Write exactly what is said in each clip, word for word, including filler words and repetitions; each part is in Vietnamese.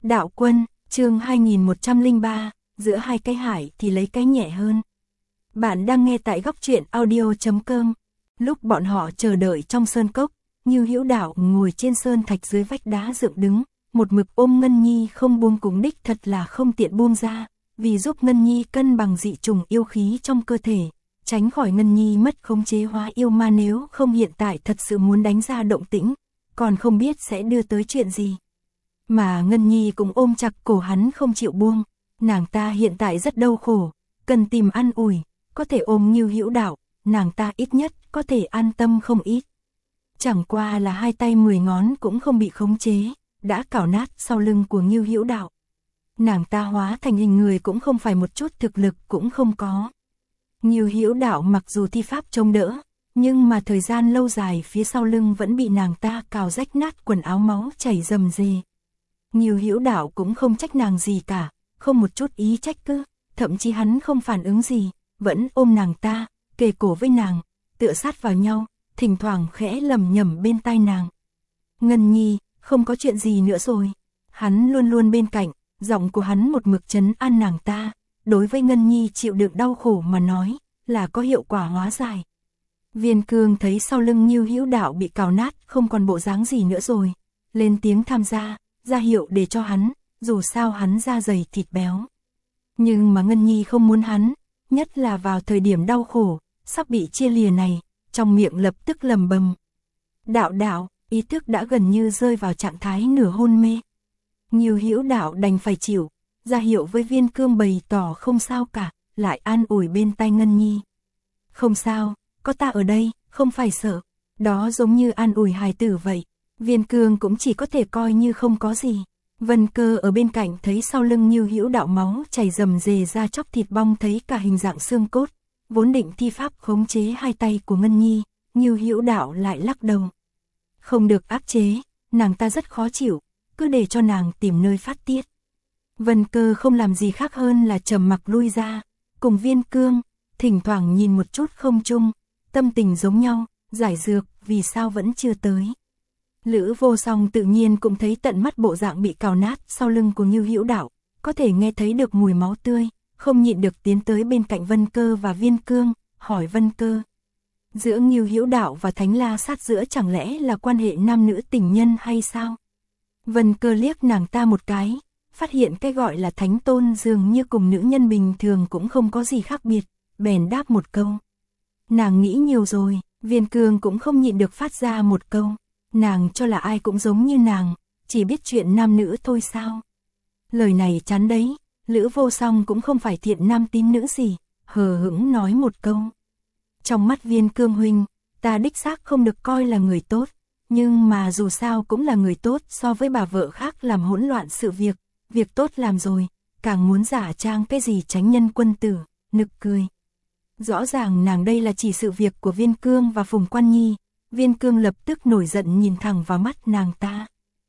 Đạo Quân, chương hai nghìn một trăm lẻ ba, giữa hai cái hải thì lấy cái nhẹ hơn. Bạn đang nghe tại góc truyện audio chấm com. Lúc bọn họ chờ đợi trong sơn cốc, Như Hữu Đạo ngồi trên sơn thạch dưới vách đá dựng đứng, một mực ôm Ngân Nhi không buông, cùng đích thật là không tiện buông ra, vì giúp Ngân Nhi cân bằng dị trùng yêu khí trong cơ thể, tránh khỏi Ngân Nhi mất khống chế hóa yêu ma, nếu không hiện tại thật sự muốn đánh ra động tĩnh, còn không biết sẽ đưa tới chuyện gì. Mà Ngân Nhi cũng ôm chặt cổ hắn không chịu buông, nàng ta hiện tại rất đau khổ, cần tìm an ủi, có thể ôm Như Hữu Đạo, nàng ta ít nhất có thể an tâm không ít. Chẳng qua là hai tay mười ngón cũng không bị khống chế, đã cào nát sau lưng của Như Hữu Đạo. Nàng ta hóa thành hình người cũng không phải một chút thực lực cũng không có. Như Hữu Đạo mặc dù thi pháp chống đỡ, nhưng mà thời gian lâu dài phía sau lưng vẫn bị nàng ta cào rách nát quần áo, máu chảy rầm rề. Như Hữu Đạo cũng không trách nàng gì cả, không một chút ý trách cứ, thậm chí hắn không phản ứng gì, vẫn ôm nàng ta, kề cổ với nàng, tựa sát vào nhau, thỉnh thoảng khẽ lầm nhầm bên tai nàng. Ngân Nhi, không có chuyện gì nữa rồi. Hắn luôn luôn bên cạnh, giọng của hắn một mực trấn an nàng ta, đối với Ngân Nhi chịu đựng đau khổ mà nói, là có hiệu quả hóa giải. Viên Cương thấy sau lưng Như Hữu Đạo bị cào nát, không còn bộ dáng gì nữa rồi, lên tiếng tham gia, ra hiệu để cho hắn, dù sao hắn da dày thịt béo. Nhưng mà Ngân Nhi không muốn hắn, nhất là vào thời điểm đau khổ, sắp bị chia lìa này, trong miệng lập tức lầm bầm. Đạo đạo, ý thức đã gần như rơi vào trạng thái nửa hôn mê. Như Hữu Đạo đành phải chịu, ra hiệu với Viên Cương bày tỏ không sao cả, lại an ủi bên tai Ngân Nhi. Không sao, có ta ở đây, không phải sợ. Đó giống như an ủi hài tử vậy. Viên Cương cũng chỉ có thể coi như không có gì. Vân Cơ ở bên cạnh thấy sau lưng Như Hữu Đạo máu chảy rầm rề ra, chóc thịt bong, thấy cả hình dạng xương cốt, vốn định thi pháp khống chế hai tay của Ngân Nhi, Như Hữu Đạo lại lắc đầu. Không được áp chế, nàng ta rất khó chịu, cứ để cho nàng tìm nơi phát tiết. Vân Cơ không làm gì khác hơn là trầm mặc lui ra, cùng Viên Cương, thỉnh thoảng nhìn một chút không chung, tâm tình giống nhau, giải dược vì sao vẫn chưa tới. Lữ Vô Song tự nhiên cũng thấy tận mắt bộ dạng bị cào nát sau lưng của Như Hữu Đạo, có thể nghe thấy được mùi máu tươi, không nhịn được tiến tới bên cạnh Vân Cơ và Viên Cương, hỏi Vân Cơ. Giữa Như Hữu Đạo và Thánh La Sát giữa chẳng lẽ là quan hệ nam nữ tình nhân hay sao? Vân Cơ liếc nàng ta một cái, phát hiện cái gọi là thánh tôn dường như cùng nữ nhân bình thường cũng không có gì khác biệt, bèn đáp một câu. Nàng nghĩ nhiều rồi. Viên Cương cũng không nhịn được phát ra một câu. Nàng cho là ai cũng giống như nàng, chỉ biết chuyện nam nữ thôi sao? Lời này chán đấy, Lữ Vô Song cũng không phải thiện nam tín nữ gì, hờ hững nói một câu. Trong mắt Viên Cương huynh, ta đích xác không được coi là người tốt, nhưng mà dù sao cũng là người tốt so với bà vợ khác làm hỗn loạn sự việc, việc tốt làm rồi, càng muốn giả trang cái gì tránh nhân quân tử, nực cười. Rõ ràng nàng đây là chỉ sự việc của Viên Cương và Phùng Quan Nhi. Viên Cương lập tức nổi giận nhìn thẳng vào mắt nàng ta.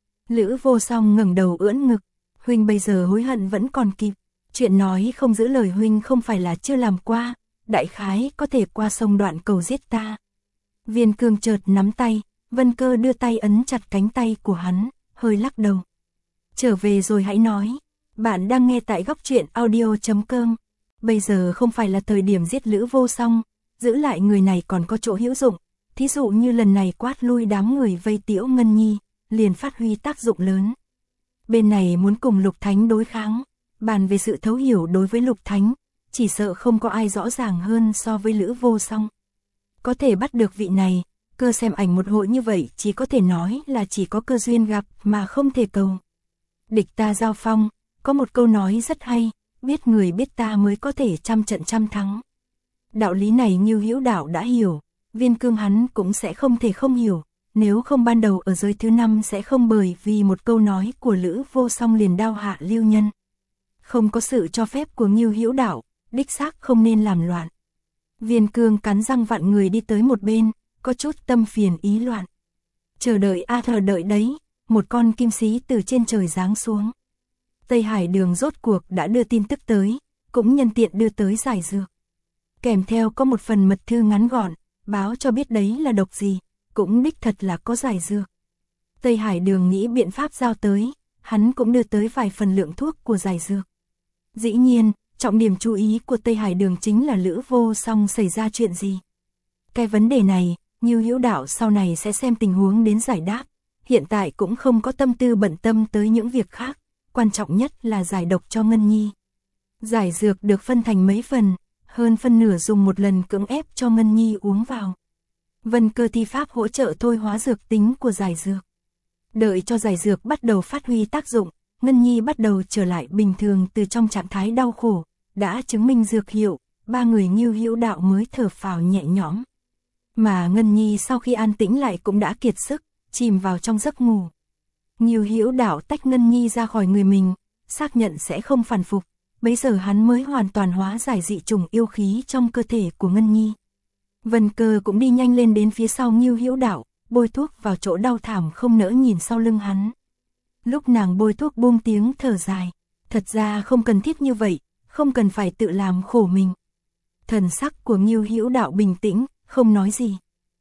Lữ Vô Song ngẩng đầu ưỡn ngực, huynh bây giờ hối hận vẫn còn kịp, chuyện nói không giữ lời huynh không phải là chưa làm qua, đại khái có thể qua sông Đoạn Cầu giết ta. Viên Cương chợt nắm tay, Vân Cơ đưa tay ấn chặt cánh tay của hắn, hơi lắc đầu. Trở về rồi hãy nói. Bạn đang nghe tại góc truyện audio chấm com. Bây giờ không phải là thời điểm giết Lữ Vô Song, giữ lại người này còn có chỗ hữu dụng. Thí dụ như lần này quát lui đám người vây Tiểu Ngân Nhi, liền phát huy tác dụng lớn. Bên này muốn cùng Lục Thánh đối kháng, bàn về sự thấu hiểu đối với Lục Thánh, chỉ sợ không có ai rõ ràng hơn so với Lữ Vô Song. Có thể bắt được vị này, cơ xem ảnh một hội như vậy chỉ có thể nói là chỉ có cơ duyên gặp mà không thể cầu. Địch ta giao phong, có một câu nói rất hay, biết người biết ta mới có thể trăm trận trăm thắng. Đạo lý này Như Hữu Đạo đã hiểu. Viên Cương hắn cũng sẽ không thể không hiểu, nếu không ban đầu ở giới thứ năm sẽ không bởi vì một câu nói của Lữ Vô Song liền đao hạ lưu nhân. Không có sự cho phép của Như Hữu Đạo, đích xác không nên làm loạn. Viên Cương cắn răng vặn người đi tới một bên, có chút tâm phiền ý loạn. Chờ đợi a thờ đợi đấy, một con kim sĩ từ trên trời giáng xuống. Tây Hải Đường rốt cuộc đã đưa tin tức tới, cũng nhân tiện đưa tới giải dược. Kèm theo có một phần mật thư ngắn gọn, báo cho biết đấy là độc gì, cũng đích thật là có giải dược. Tây Hải Đường nghĩ biện pháp giao tới, hắn cũng đưa tới vài phần lượng thuốc của giải dược. Dĩ nhiên, trọng điểm chú ý của Tây Hải Đường chính là Lữ Vô Song xảy ra chuyện gì. Cái vấn đề này, Ngưu Hữu Đạo sau này sẽ xem tình huống đến giải đáp, hiện tại cũng không có tâm tư bận tâm tới những việc khác, quan trọng nhất là giải độc cho Ngân Nhi. Giải dược được phân thành mấy phần, hơn phân nửa dùng một lần cưỡng ép cho Ngân Nhi uống vào. Vân Cơ thi pháp hỗ trợ thôi hóa dược tính của giải dược. Đợi cho giải dược bắt đầu phát huy tác dụng, Ngân Nhi bắt đầu trở lại bình thường từ trong trạng thái đau khổ, đã chứng minh dược hiệu, ba người Ngưu Hữu Đạo mới thở phào nhẹ nhõm. Mà Ngân Nhi sau khi an tĩnh lại cũng đã kiệt sức, chìm vào trong giấc ngủ. Ngưu Hữu Đạo tách Ngân Nhi ra khỏi người mình, xác nhận sẽ không phản phục, bấy giờ hắn mới hoàn toàn hóa giải dị trùng yêu khí trong cơ thể của Ngân Nhi. Vân Cơ cũng đi nhanh lên đến phía sau Ngưu Hữu Đạo, bôi thuốc vào chỗ đau thảm không nỡ nhìn sau lưng hắn. Lúc nàng bôi thuốc buông tiếng thở dài, thật ra không cần thiết như vậy, không cần phải tự làm khổ mình. Thần sắc của Ngưu Hữu Đạo bình tĩnh, không nói gì.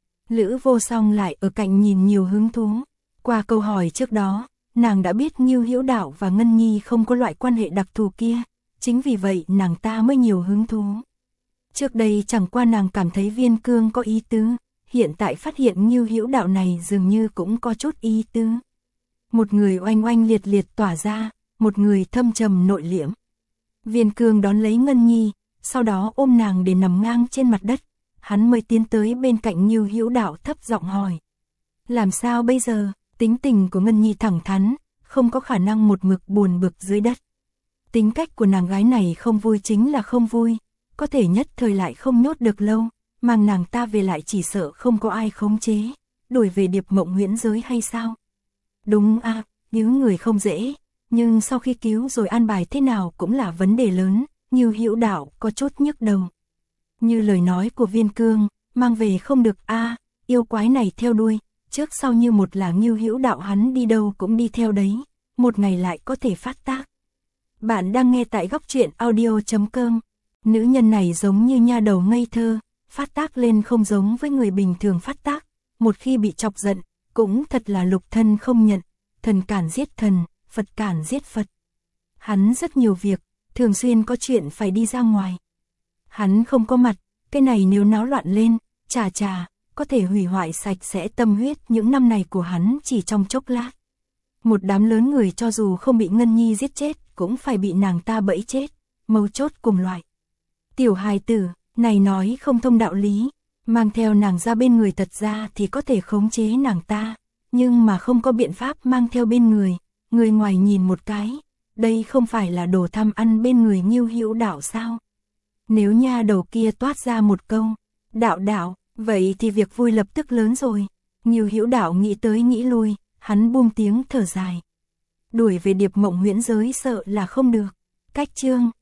Lữ Vô Song lại ở cạnh nhìn nhiều hứng thú. Qua câu hỏi trước đó, nàng đã biết Ngưu Hữu Đạo và Ngân Nhi không có loại quan hệ đặc thù kia, chính vì vậy nàng ta mới nhiều hứng thú. Trước đây chẳng qua nàng cảm thấy Viên Cương có ý tứ, hiện tại phát hiện Ngưu Hữu Đạo này dường như cũng có chút ý tứ. Một người oanh oanh liệt liệt tỏa ra, một người thâm trầm nội liễm. Viên Cương đón lấy Ngân Nhi, sau đó ôm nàng để nằm ngang trên mặt đất, hắn mới tiến tới bên cạnh Ngưu Hữu Đạo thấp giọng hỏi. Làm sao bây giờ? Tính tình của Ngân Nhi thẳng thắn, không có khả năng một mực buồn bực dưới đất. Tính cách của nàng gái này không vui chính là không vui, có thể nhất thời lại không nhốt được lâu, mang nàng ta về lại chỉ sợ không có ai khống chế, đuổi về Điệp Mộng huyễn giới hay sao? Đúng à, cứu người không dễ, nhưng sau khi cứu rồi an bài thế nào cũng là vấn đề lớn, Ngưu Hữu Đạo có chút nhức đầu. Như lời nói của Viên Cương, mang về không được a, à, yêu quái này theo đuôi, trước sau như một là Ngưu Hữu Đạo hắn đi đâu cũng đi theo đấy, một ngày lại có thể phát tác. Bạn đang nghe tại góc truyện audio chấm com. Nữ nhân này giống như nha đầu ngây thơ, phát tác lên không giống với người bình thường phát tác, một khi bị chọc giận, cũng thật là lục thân không nhận, thần cản giết thần, Phật cản giết Phật. Hắn rất nhiều việc, thường xuyên có chuyện phải đi ra ngoài. Hắn không có mặt, cái này nếu náo loạn lên, chà chà, có thể hủy hoại sạch sẽ tâm huyết những năm này của hắn chỉ trong chốc lát. Một đám lớn người cho dù không bị Ngân Nhi giết chết, cũng phải bị nàng ta bẫy chết, mấu chốt cùng loại. Tiểu hài tử, này nói không thông đạo lý, mang theo nàng ra bên người thật ra thì có thể khống chế nàng ta, nhưng mà không có biện pháp mang theo bên người, người ngoài nhìn một cái, đây không phải là đồ tham ăn bên người Ngưu Hữu Đạo sao? Nếu nha đầu kia toát ra một câu, đạo đạo, vậy thì việc vui lập tức lớn rồi. Ngưu Hữu Đạo nghĩ tới nghĩ lui, hắn buông tiếng thở dài. Đuổi về Điệp Mộng huyễn giới sợ là không được. Cách chương